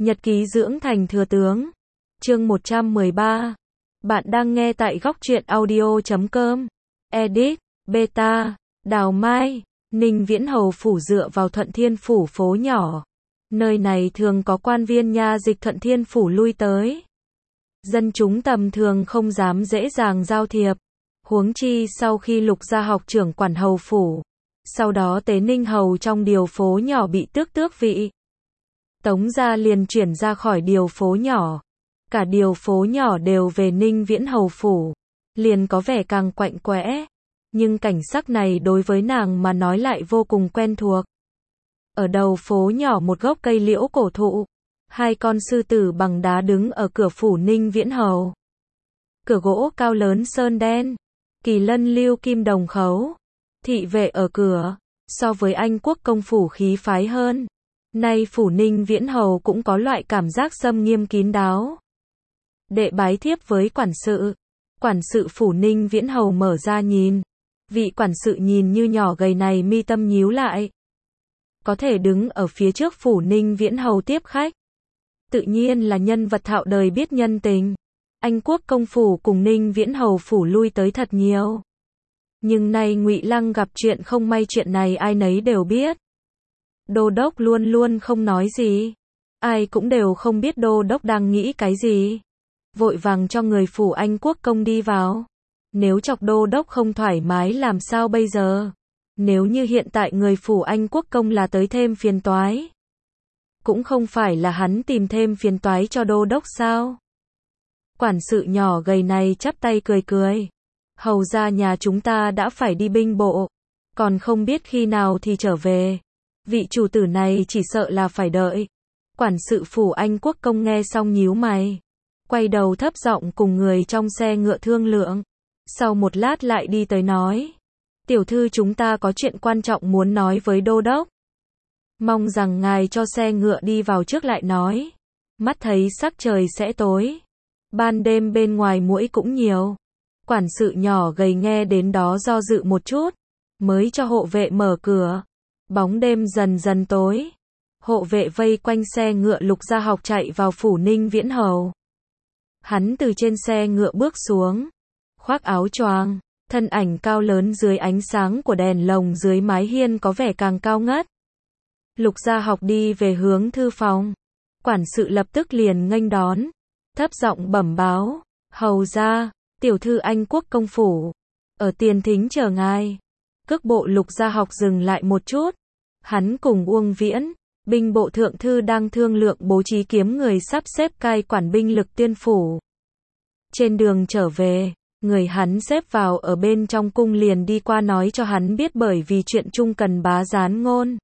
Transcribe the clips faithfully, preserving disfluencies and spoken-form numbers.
Nhật ký dưỡng thành thừa tướng. Chương một trăm mười ba. Bạn đang nghe tại góc truyện audio chấm com. Edit, Beta, Đào Mai, Ninh Viễn Hầu phủ dựa vào Thuận Thiên phủ phố nhỏ. Nơi này thường có quan viên nha dịch Thuận Thiên phủ lui tới. Dân chúng tầm thường không dám dễ dàng giao thiệp. Huống chi sau khi Lục gia học trưởng quản hầu phủ, sau đó Tế Ninh hầu trong điều phố nhỏ bị tước tước vị, Tống gia liền chuyển ra khỏi điều phố nhỏ. Cả điều phố nhỏ đều về Ninh Viễn hầu phủ, liền có vẻ càng quạnh quẽ. Nhưng cảnh sắc này đối với nàng mà nói lại vô cùng quen thuộc. Ở đầu phố nhỏ một gốc cây liễu cổ thụ, hai con sư tử bằng đá đứng ở cửa phủ Ninh Viễn hầu. Cửa gỗ cao lớn sơn đen, kỳ lân lưu kim đồng khấu, thị vệ ở cửa, so với Anh quốc công phủ khí phái hơn. Nay phủ Ninh Viễn hầu cũng có loại cảm giác xâm nghiêm kín đáo. Đệ bái thiếp với quản sự. Quản sự phủ Ninh Viễn hầu mở ra nhìn. Vị quản sự nhìn như nhỏ gầy này mi tâm nhíu lại. Có thể đứng ở phía trước phủ Ninh Viễn hầu tiếp khách, tự nhiên là nhân vật thạo đời biết nhân tình. Anh quốc công phủ cùng Ninh Viễn hầu phủ lui tới thật nhiều. Nhưng nay Ngụy Lăng gặp chuyện không may, chuyện này ai nấy đều biết. Đô đốc luôn luôn không nói gì. Ai cũng đều không biết đô đốc đang nghĩ cái gì. Vội vàng cho người phủ Anh quốc công đi vào. Nếu chọc đô đốc không thoải mái làm sao bây giờ? Nếu như hiện tại người phủ Anh quốc công là tới thêm phiền toái, cũng không phải là hắn tìm thêm phiền toái cho đô đốc sao? Quản sự nhỏ gầy này chắp tay cười cười. Hầu ra nhà chúng ta đã phải đi binh bộ, còn không biết khi nào thì trở về. Vị chủ tử này chỉ sợ là phải đợi. Quản sự phủ Anh quốc công nghe xong nhíu mày, quay đầu thấp giọng cùng người trong xe ngựa thương lượng. Sau một lát lại đi tới nói, tiểu thư chúng ta có chuyện quan trọng muốn nói với đô đốc. Mong rằng ngài cho xe ngựa đi vào trước lại nói. Mắt thấy sắc trời sẽ tối, ban đêm bên ngoài muỗi cũng nhiều. Quản sự nhỏ gầy nghe đến đó do dự một chút, mới cho hộ vệ mở cửa. Bóng đêm dần dần tối, hộ vệ vây quanh xe ngựa Lục gia học chạy vào phủ Ninh Viễn hầu. Hắn từ trên xe ngựa bước xuống, khoác áo choàng, thân ảnh cao lớn dưới ánh sáng của đèn lồng dưới mái hiên có vẻ càng cao ngất. Lục gia học đi về hướng thư phòng, quản sự lập tức liền nghênh đón, thấp giọng bẩm báo, hầu gia, tiểu thư Anh quốc công phủ, ở tiền thính chờ ngài. Cước bộ Lục gia học dừng lại một chút, hắn cùng Uông Viễn, binh bộ thượng thư đang thương lượng bố trí kiếm người sắp xếp cai quản binh lực tiên phủ. Trên đường trở về, người hắn xếp vào ở bên trong cung liền đi qua nói cho hắn biết bởi vì chuyện chung cần bá gián ngôn.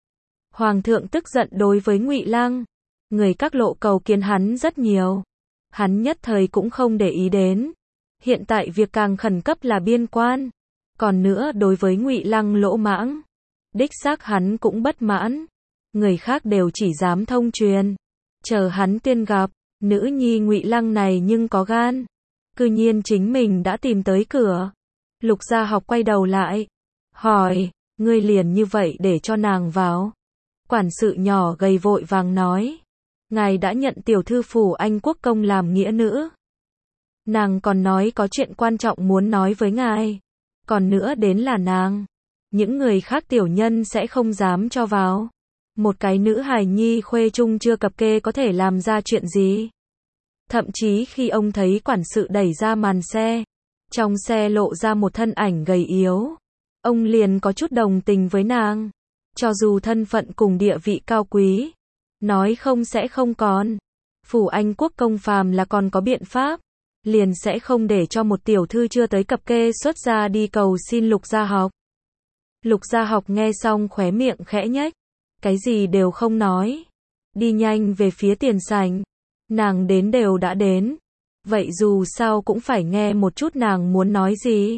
Hoàng thượng tức giận đối với Ngụy Lăng, người các lộ cầu kiến hắn rất nhiều. Hắn nhất thời cũng không để ý đến. Hiện tại việc càng khẩn cấp là biên quan. Còn nữa đối với Ngụy Lăng lỗ mãng, đích xác hắn cũng bất mãn. Người khác đều chỉ dám thông truyền, chờ hắn tiên gặp. Nữ nhi Ngụy Lăng này nhưng có gan, cư nhiên chính mình đã tìm tới cửa. Lục gia học quay đầu lại, hỏi, ngươi liền như vậy để cho nàng vào? Quản sự nhỏ gầy vội vàng nói, ngài đã nhận tiểu thư phủ Anh quốc công làm nghĩa nữ. Nàng còn nói có chuyện quan trọng muốn nói với ngài. Còn nữa đến là nàng, những người khác tiểu nhân sẽ không dám cho vào. Một cái nữ hài nhi khuê trung chưa cập kê có thể làm ra chuyện gì? Thậm chí khi ông thấy quản sự đẩy ra màn xe, trong xe lộ ra một thân ảnh gầy yếu, ông liền có chút đồng tình với nàng. Cho dù thân phận cùng địa vị cao quý, nói không sẽ không còn. Phủ Anh quốc công phàm là còn có biện pháp, liền sẽ không để cho một tiểu thư chưa tới cập kê xuất gia đi cầu xin Lục gia học. Lục gia học nghe xong khóe miệng khẽ nhếch, cái gì đều không nói, đi nhanh về phía tiền sảnh. Nàng đến đều đã đến, vậy dù sao cũng phải nghe một chút nàng muốn nói gì.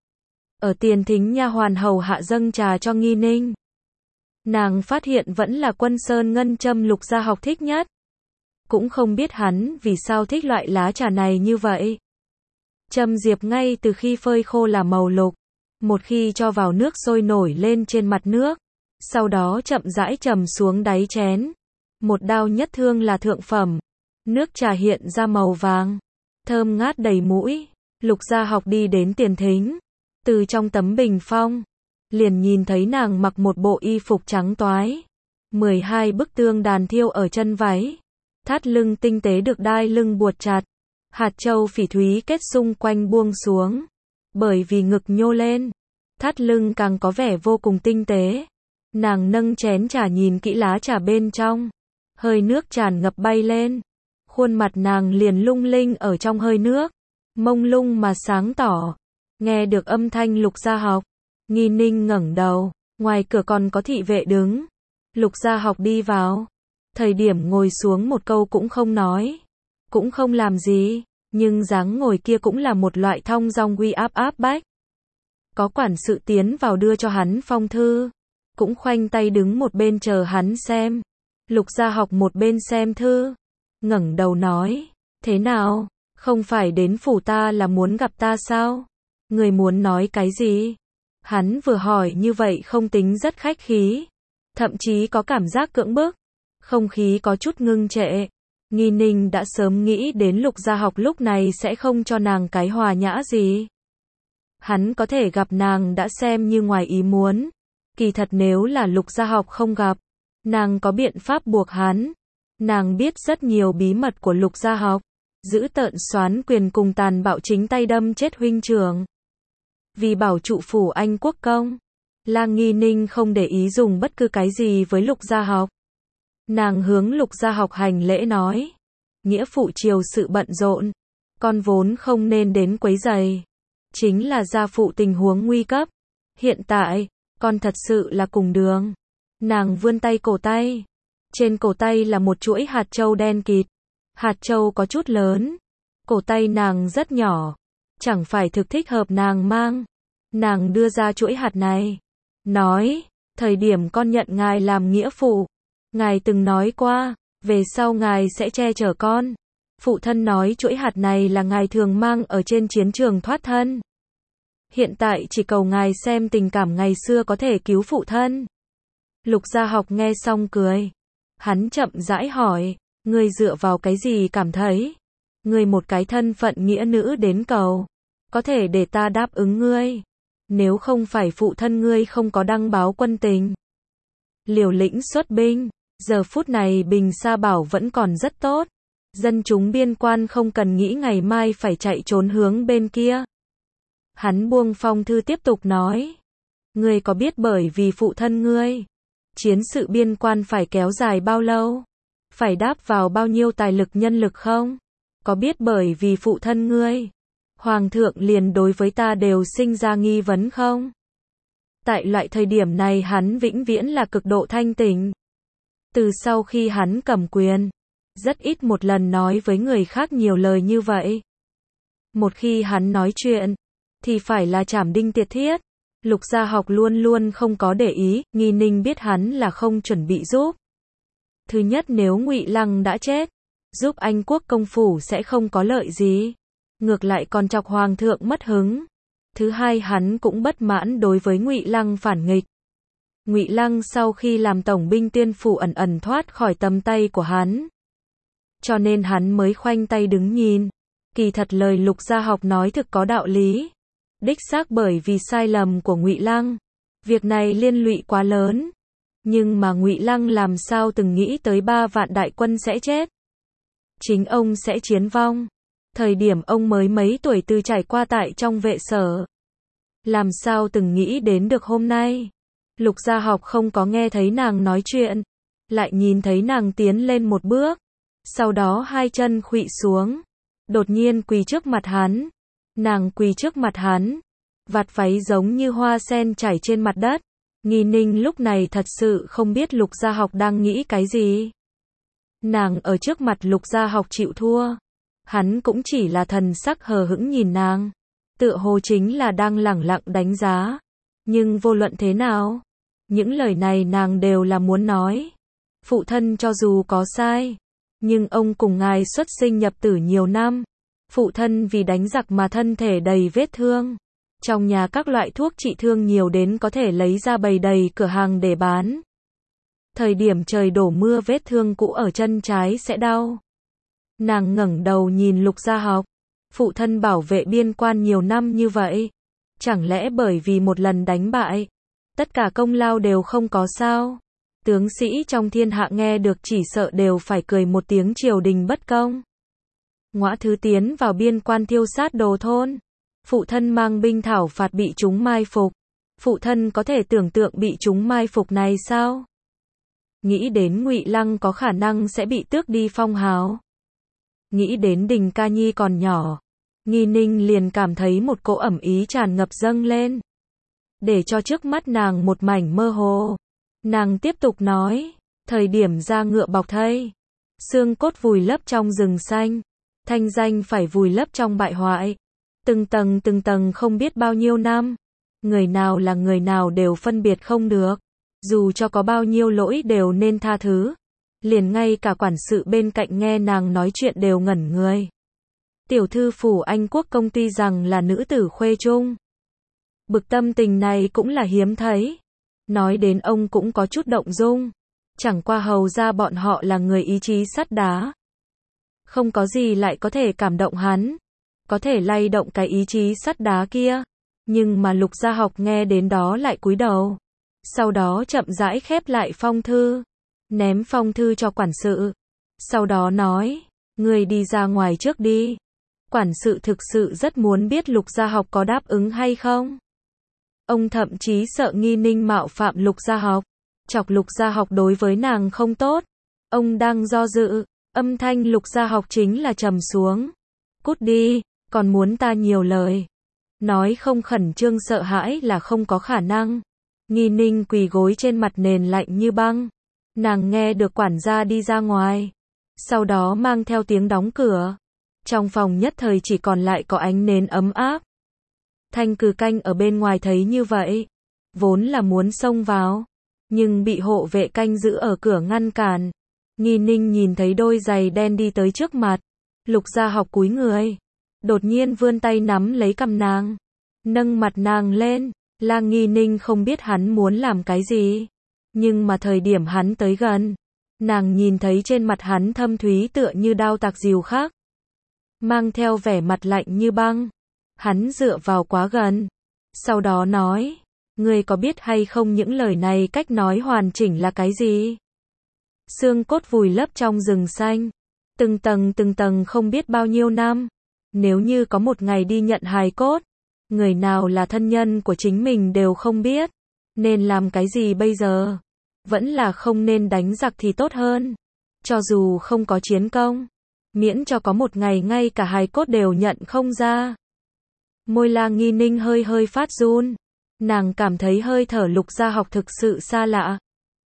Ở tiền thính nha hoàn hầu hạ dâng trà cho Nghi Ninh. Nàng phát hiện vẫn là Quân Sơn ngân châm Lục gia học thích nhất. Cũng không biết hắn vì sao thích loại lá trà này như vậy. Châm diệp ngay từ khi phơi khô là màu lục, một khi cho vào nước sôi nổi lên trên mặt nước, sau đó chậm rãi trầm xuống đáy chén. Một đao nhất thương là thượng phẩm. Nước trà hiện ra màu vàng, thơm ngát đầy mũi. Lục Gia Học đi đến tiền thính, từ trong tấm bình phong, liền nhìn thấy nàng mặc một bộ y phục trắng toái, mười hai bức tương đàn thiêu ở chân váy, thắt lưng tinh tế được đai lưng buộc chặt, hạt châu phỉ thúy kết xung quanh buông xuống, bởi vì ngực nhô lên, thắt lưng càng có vẻ vô cùng tinh tế. Nàng nâng chén trà nhìn kỹ lá trà bên trong, hơi nước tràn ngập bay lên, khuôn mặt nàng liền lung linh ở trong hơi nước, mông lung mà sáng tỏ. Nghe được âm thanh Lục Gia Học, Nghi Ninh ngẩng đầu, ngoài cửa còn có thị vệ đứng. Lục Gia Học đi vào, thời điểm ngồi xuống một câu cũng không nói, cũng không làm gì, nhưng dáng ngồi kia cũng là một loại thong dong uy áp áp bách. Có quản sự tiến vào đưa cho hắn phong thư, cũng khoanh tay đứng một bên chờ hắn xem. Lục Gia Học một bên xem thư, ngẩng đầu nói, thế nào, không phải đến phủ ta là muốn gặp ta sao? Người muốn nói cái gì? Hắn vừa hỏi như vậy không tính rất khách khí, thậm chí có cảm giác cưỡng bức, không khí có chút ngưng trệ. Nghi Ninh đã sớm nghĩ đến Lục Gia Học lúc này sẽ không cho nàng cái hòa nhã gì. Hắn có thể gặp nàng đã xem như ngoài ý muốn. Kỳ thật nếu là Lục Gia Học không gặp, nàng có biện pháp buộc hắn. Nàng biết rất nhiều bí mật của Lục Gia Học, giữ tợn soán quyền cùng tàn bạo chính tay đâm chết huynh trưởng. Vì bảo trụ phủ Anh quốc công, Lang Nghi Ninh không để ý dùng bất cứ cái gì với Lục Gia Học. Nàng hướng Lục Gia Học hành lễ nói, nghĩa phụ triều sự bận rộn, con vốn không nên đến quấy rầy. Chính là gia phụ tình huống nguy cấp. Hiện tại, con thật sự là cùng đường. Nàng vươn tay cổ tay. Trên cổ tay là một chuỗi hạt châu đen kịt. Hạt châu có chút lớn. Cổ tay nàng rất nhỏ. Chẳng phải thực thích hợp nàng mang. Nàng đưa ra chuỗi hạt này. Nói, thời điểm con nhận ngài làm nghĩa phụ, ngài từng nói qua, về sau ngài sẽ che chở con. Phụ thân nói chuỗi hạt này là ngài thường mang ở trên chiến trường thoát thân. Hiện tại chỉ cầu ngài xem tình cảm ngày xưa có thể cứu phụ thân. Lục Gia Học nghe xong cười. Hắn chậm rãi hỏi, ngươi dựa vào cái gì cảm thấy? Ngươi một cái thân phận nghĩa nữ đến cầu, có thể để ta đáp ứng ngươi. Nếu không phải phụ thân ngươi không có đăng báo quân tình, liều lĩnh xuất binh, giờ phút này Bình Sa Bảo vẫn còn rất tốt. Dân chúng biên quan không cần nghĩ ngày mai phải chạy trốn hướng bên kia. Hắn buông phong thư tiếp tục nói, ngươi có biết bởi vì phụ thân ngươi, chiến sự biên quan phải kéo dài bao lâu? Phải đáp vào bao nhiêu tài lực nhân lực không? Có biết bởi vì phụ thân ngươi, Hoàng thượng liền đối với ta đều sinh ra nghi vấn không? Tại loại thời điểm này hắn vĩnh viễn là cực độ thanh tỉnh. Từ sau khi hắn cầm quyền, rất ít một lần nói với người khác nhiều lời như vậy. Một khi hắn nói chuyện, thì phải là trảm đinh tiệt thiết. Lục Gia Học luôn luôn không có để ý, Nghi Ninh biết hắn là không chuẩn bị giúp. Thứ nhất, nếu Ngụy Lăng đã chết, giúp Anh quốc công phủ sẽ không có lợi gì, ngược lại còn chọc hoàng thượng mất hứng. Thứ hai, hắn cũng bất mãn đối với Ngụy Lăng phản nghịch. Ngụy Lăng sau khi làm tổng binh tiên phủ ẩn ẩn thoát khỏi tầm tay của hắn, cho nên hắn mới khoanh tay đứng nhìn. Kỳ thật lời Lục Gia Học nói thực có đạo lý. Đích xác bởi vì sai lầm của Ngụy Lăng, việc này liên lụy quá lớn. Nhưng mà Ngụy Lăng làm sao từng nghĩ tới ba vạn đại quân sẽ chết, chính ông sẽ chiến vong. Thời điểm ông mới mấy tuổi từ trải qua tại trong vệ sở, làm sao từng nghĩ đến được hôm nay. Lục Gia Học không có nghe thấy nàng nói chuyện, lại nhìn thấy nàng tiến lên một bước, sau đó hai chân khuỵu xuống, đột nhiên quỳ trước mặt hắn. Nàng quỳ trước mặt hắn, vạt váy giống như hoa sen chảy trên mặt đất. Nghi Ninh lúc này thật sự không biết Lục Gia Học đang nghĩ cái gì. Nàng ở trước mặt Lục Gia Học chịu thua, hắn cũng chỉ là thần sắc hờ hững nhìn nàng, tựa hồ chính là đang lẳng lặng đánh giá. Nhưng vô luận thế nào, những lời này nàng đều là muốn nói. Phụ thân cho dù có sai, nhưng ông cùng ngài xuất sinh nhập tử nhiều năm. Phụ thân vì đánh giặc mà thân thể đầy vết thương. Trong nhà các loại thuốc trị thương nhiều đến có thể lấy ra bày đầy cửa hàng để bán. Thời điểm trời đổ mưa vết thương cũ ở chân trái sẽ đau. Nàng ngẩng đầu nhìn Lục Gia Học. Phụ thân bảo vệ biên quan nhiều năm như vậy. Chẳng lẽ bởi vì một lần đánh bại, tất cả công lao đều không có sao? Tướng sĩ trong thiên hạ nghe được chỉ sợ đều phải cười một tiếng triều đình bất công. Ngõa Thứ tiến vào biên quan thiêu sát đồ thôn. Phụ thân mang binh thảo phạt bị chúng mai phục. Phụ thân có thể tưởng tượng bị chúng mai phục này sao? Nghĩ đến Ngụy Lăng có khả năng sẽ bị tước đi phong hào. Nghĩ đến Đình Ca Nhi còn nhỏ. Nghi Ninh liền cảm thấy một cỗ ẩm ý tràn ngập dâng lên. Để cho trước mắt nàng một mảnh mơ hồ. Nàng tiếp tục nói, thời điểm ra ngựa bọc thây. Xương cốt vùi lấp trong rừng xanh. Thanh danh phải vùi lấp trong bại hoại. Từng tầng từng tầng không biết bao nhiêu năm. Người nào là người nào đều phân biệt không được. Dù cho có bao nhiêu lỗi đều nên tha thứ. Liền ngay cả quản sự bên cạnh nghe nàng nói chuyện đều ngẩn người. Tiểu thư phủ Anh Quốc công ty rằng là nữ tử khuê trung. Bực tâm tình này cũng là hiếm thấy. Nói đến ông cũng có chút động dung. Chẳng qua hầu ra bọn họ là người ý chí sắt đá. Không có gì lại có thể cảm động hắn. Có thể lay động cái ý chí sắt đá kia. Nhưng mà Lục Gia Học nghe đến đó lại cúi đầu. Sau đó chậm rãi khép lại phong thư. Ném phong thư cho quản sự. Sau đó nói, ngươi đi ra ngoài trước đi. Quản sự thực sự rất muốn biết Lục Gia Học có đáp ứng hay không. Ông thậm chí sợ Nghi Ninh mạo phạm Lục Gia Học. Chọc Lục Gia Học đối với nàng không tốt. Ông đang do dự. Âm thanh Lục Gia Học chính là trầm xuống. Cút đi, còn muốn ta nhiều lời. Nói không khẩn trương sợ hãi là không có khả năng. Nghi Ninh quỳ gối trên mặt nền lạnh như băng. Nàng nghe được quản gia đi ra ngoài. Sau đó mang theo tiếng đóng cửa. Trong phòng nhất thời chỉ còn lại có ánh nến ấm áp. Thanh Cừ canh ở bên ngoài thấy như vậy. Vốn là muốn xông vào. Nhưng bị hộ vệ canh giữ ở cửa ngăn cản. Nghi Ninh nhìn thấy đôi giày đen đi tới trước mặt. Lục Gia Học cúi người. Đột nhiên vươn tay nắm lấy cằm nàng. Nâng mặt nàng lên. La Nghi Ninh không biết hắn muốn làm cái gì. Nhưng mà thời điểm hắn tới gần. Nàng nhìn thấy trên mặt hắn thâm thúy tựa như đao tạc rìu khác. Mang theo vẻ mặt lạnh như băng. Hắn dựa vào quá gần. Sau đó nói. Ngươi có biết hay không những lời này cách nói hoàn chỉnh là cái gì? Xương cốt vùi lấp trong rừng xanh. Từng tầng từng tầng không biết bao nhiêu năm. Nếu như có một ngày đi nhận hài cốt. Người nào là thân nhân của chính mình đều không biết. Nên làm cái gì bây giờ? Vẫn là không nên đánh giặc thì tốt hơn. Cho dù không có chiến công. Miễn cho có một ngày ngay cả hài cốt đều nhận không ra. Môi La Nghi Ninh hơi hơi phát run. Nàng cảm thấy hơi thở Lục Gia Học thực sự xa lạ.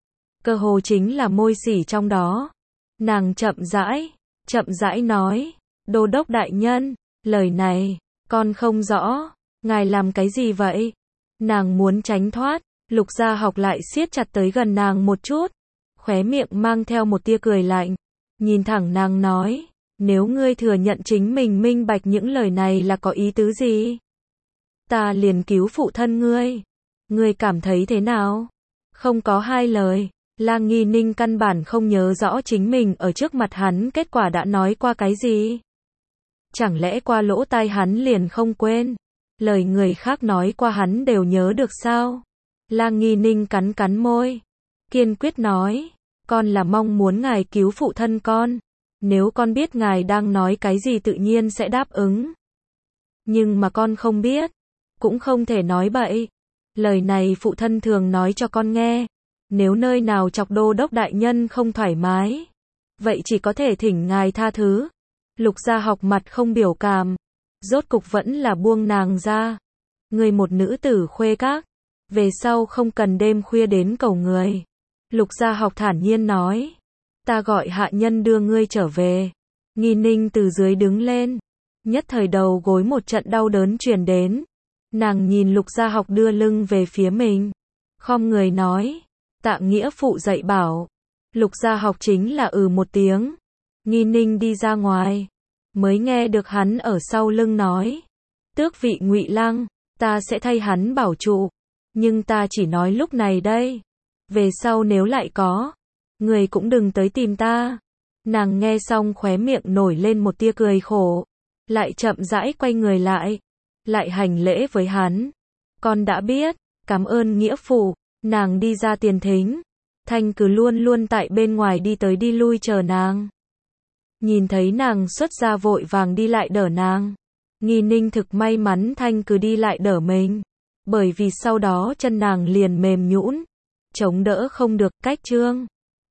Cơ hồ chính là môi xỉ trong đó. Nàng chậm rãi, chậm rãi nói. Đô đốc đại nhân, lời này, con không rõ. Ngài làm cái gì vậy? Nàng muốn tránh thoát. Lục Gia Học lại siết chặt tới gần nàng một chút. Khóe miệng mang theo một tia cười lạnh. Nhìn thẳng nàng nói. Nếu ngươi thừa nhận chính mình minh bạch những lời này là có ý tứ gì? Ta liền cứu phụ thân ngươi. Ngươi cảm thấy thế nào? Không có hai lời. La Nghi Ninh căn bản không nhớ rõ chính mình ở trước mặt hắn kết quả đã nói qua cái gì. Chẳng lẽ qua lỗ tai hắn liền không quên? Lời người khác nói qua hắn đều nhớ được sao? La Nghi Ninh cắn cắn môi. Kiên quyết nói. Con là mong muốn ngài cứu phụ thân con. Nếu con biết ngài đang nói cái gì tự nhiên sẽ đáp ứng. Nhưng mà con không biết. Cũng không thể nói bậy. Lời này phụ thân thường nói cho con nghe. Nếu nơi nào chọc đô đốc đại nhân không thoải mái. Vậy chỉ có thể thỉnh ngài tha thứ. Lục Gia Học mặt không biểu cảm. Rốt cục vẫn là buông nàng ra. Người một nữ tử khuê các. Về sau không cần đêm khuya đến cầu người. Lục Gia Học thản nhiên nói. Ta gọi hạ nhân đưa ngươi trở về. Nghi Ninh từ dưới đứng lên. Nhất thời đầu gối một trận đau đớn truyền đến. Nàng nhìn Lục Gia Học đưa lưng về phía mình. Khom người nói. Tạ nghĩa phụ dạy bảo. Lục Gia Học chính là ừ một tiếng. Nghi Ninh đi ra ngoài. Mới nghe được hắn ở sau lưng nói. Tước vị Ngụy Lăng. Ta sẽ thay hắn bảo trụ. Nhưng ta chỉ nói lúc này đây. Về sau nếu lại có. Người cũng đừng tới tìm ta. Nàng nghe xong khóe miệng nổi lên một tia cười khổ, lại chậm rãi quay người lại, lại hành lễ với hắn. Con đã biết, cảm ơn nghĩa phụ. Nàng đi ra tiền thính, Thanh Cứ luôn luôn tại bên ngoài đi tới đi lui chờ nàng. Nhìn thấy nàng xuất ra vội vàng đi lại đỡ nàng. Nghi Ninh thực may mắn Thanh Cứ đi lại đỡ mình, bởi vì sau đó chân nàng liền mềm nhũn, chống đỡ không được. Cách Trương